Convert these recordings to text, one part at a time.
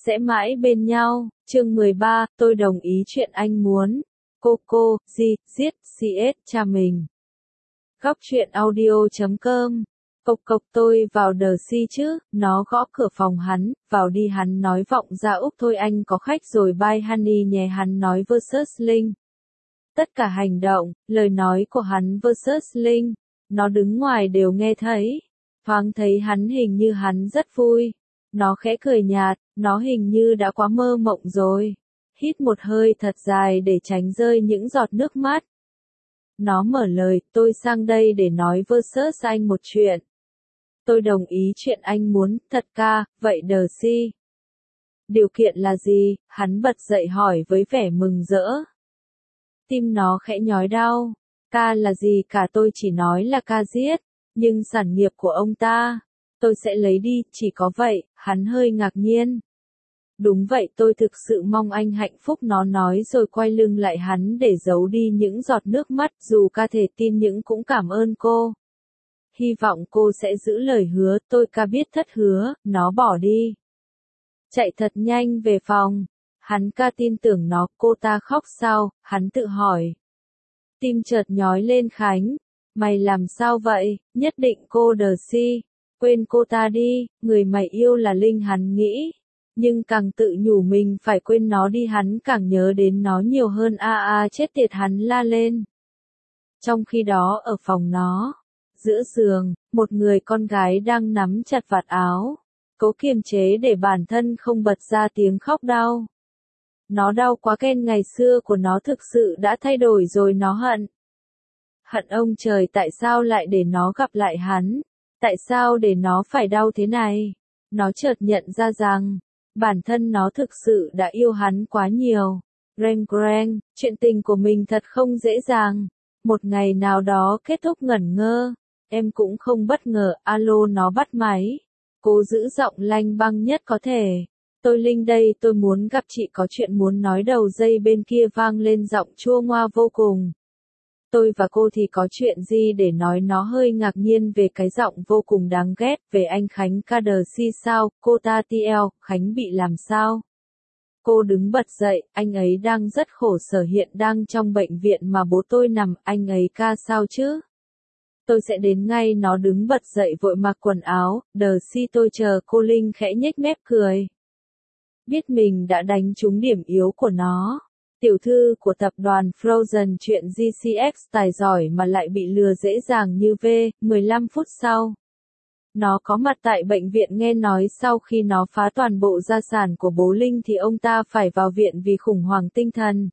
sẽ mãi bên nhau. Chương 13, tôi đồng ý chuyện anh muốn. Coco, giết, CS, cha mình. Góc truyện audio.com. Cộc cộc tôi vào đờ si chứ, nó gõ cửa phòng hắn, vào đi hắn nói vọng ra Úc thôi anh có khách rồi bye honey nhé hắn nói versus Linh. Tất cả hành động, lời nói của hắn versus Linh, nó đứng ngoài đều nghe thấy. Thoáng thấy hắn hình như hắn rất vui. Nó khẽ cười nhạt, nó hình như đã quá mơ mộng rồi. Hít một hơi thật dài để tránh rơi những giọt nước mắt. Nó mở lời, tôi sang đây để nói versus anh một chuyện. Tôi đồng ý chuyện anh muốn, thật ca, vậy đờ si. Điều kiện là gì? Hắn bật dậy hỏi với vẻ mừng rỡ. Tim nó khẽ nhói đau. Ca là gì cả tôi chỉ nói là ca giết. Nhưng sản nghiệp của ông ta, tôi sẽ lấy đi, chỉ có vậy, hắn hơi ngạc nhiên. Đúng vậy tôi thực sự mong anh hạnh phúc nó nói rồi quay lưng lại hắn để giấu đi những giọt nước mắt dù ca thể tin nhưng cũng cảm ơn cô. Hy vọng cô sẽ giữ lời hứa, tôi ca biết thất hứa, nó bỏ đi. Chạy thật nhanh về phòng, hắn ca tin tưởng nó, cô ta khóc sao, hắn tự hỏi. Tim chợt nhói lên Khánh, mày làm sao vậy, nhất định cô đờ si, quên cô ta đi, người mày yêu là Linh hắn nghĩ. Nhưng càng tự nhủ mình phải quên nó đi hắn càng nhớ đến nó nhiều hơn chết tiệt hắn la lên. Trong khi đó ở phòng nó, giữa giường, một người con gái đang nắm chặt vạt áo, cố kiềm chế để bản thân không bật ra tiếng khóc đau. Nó đau quá Ken ngày xưa của nó thực sự đã thay đổi rồi nó hận. Hận ông trời tại sao lại để nó gặp lại hắn, tại sao để nó phải đau thế này. Nó chợt nhận ra rằng, bản thân nó thực sự đã yêu hắn quá nhiều. Greng, chuyện tình của mình thật không dễ dàng. Một ngày nào đó kết thúc ngẩn ngơ. Em cũng không bất ngờ, alo nó bắt máy. Cố giữ giọng lanh băng nhất có thể. Tôi Linh đây tôi muốn gặp chị có chuyện muốn nói đầu dây bên kia vang lên giọng chua ngoa vô cùng. Tôi và cô thì có chuyện gì để nói nó hơi ngạc nhiên về cái giọng vô cùng đáng ghét về anh Khánh ca đờ si sao, cô ta TL, Khánh bị làm sao? Cô đứng bật dậy, anh ấy đang rất khổ sở hiện đang trong bệnh viện mà bố tôi nằm, anh ấy ca sao chứ? Tôi sẽ đến ngay nó đứng bật dậy vội mặc quần áo, đờ si tôi chờ cô Linh khẽ nhếch mép cười. Biết mình đã đánh trúng điểm yếu của nó. Tiểu thư của tập đoàn Frozen chuyện GCX tài giỏi mà lại bị lừa dễ dàng như V, 15 phút sau. Nó có mặt tại bệnh viện nghe nói sau khi nó phá toàn bộ gia sản của bố Linh thì ông ta phải vào viện vì khủng hoảng tinh thần.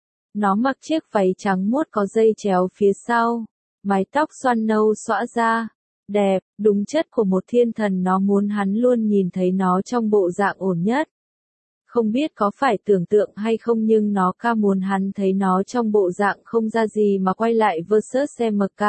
Nó mặc chiếc váy trắng muốt có dây chéo phía sau, mái tóc xoăn nâu xõa ra. Đẹp, đúng chất của một thiên thần nó muốn hắn luôn nhìn thấy nó trong bộ dạng ổn nhất. Không biết có phải tưởng tượng hay không nhưng nó ca muốn hắn thấy nó trong bộ dạng không ra gì mà quay lại versus MK.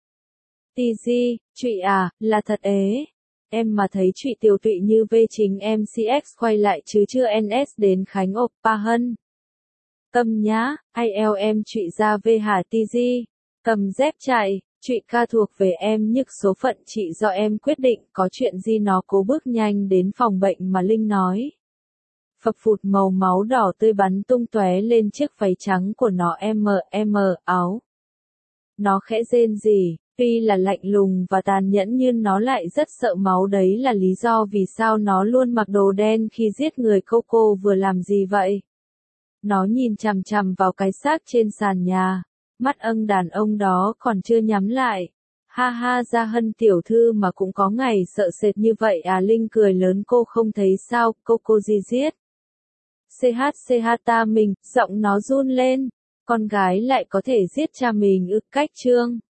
TG, trụy à, là thật ế. Em mà thấy trụy tiểu tụy như V chính MCX quay lại chứ chưa NS đến Khánh Oppa Hân. Cầm nhá, IL trụy ra V hả TG. Cầm dép chạy, trụy ca thuộc về em nhức số phận chị do em quyết định có chuyện gì nó cố bước nhanh đến phòng bệnh mà Linh nói. Phập phụt màu máu đỏ tươi bắn tung tóe lên chiếc váy trắng của nó áo. Nó khẽ rên rỉ, tuy là lạnh lùng và tàn nhẫn nhưng nó lại rất sợ máu đấy là lý do vì sao nó luôn mặc đồ đen khi giết người Coco vừa làm gì vậy. Nó nhìn chằm chằm vào cái xác trên sàn nhà, mắt đàn ông đó còn chưa nhắm lại. Ha ha ra Hân tiểu thư mà cũng có ngày sợ sệt như vậy à Linh cười lớn cô không thấy sao, Coco gì giết. CH ta mình, giọng nó run lên, con gái lại có thể giết cha mình cách Trương.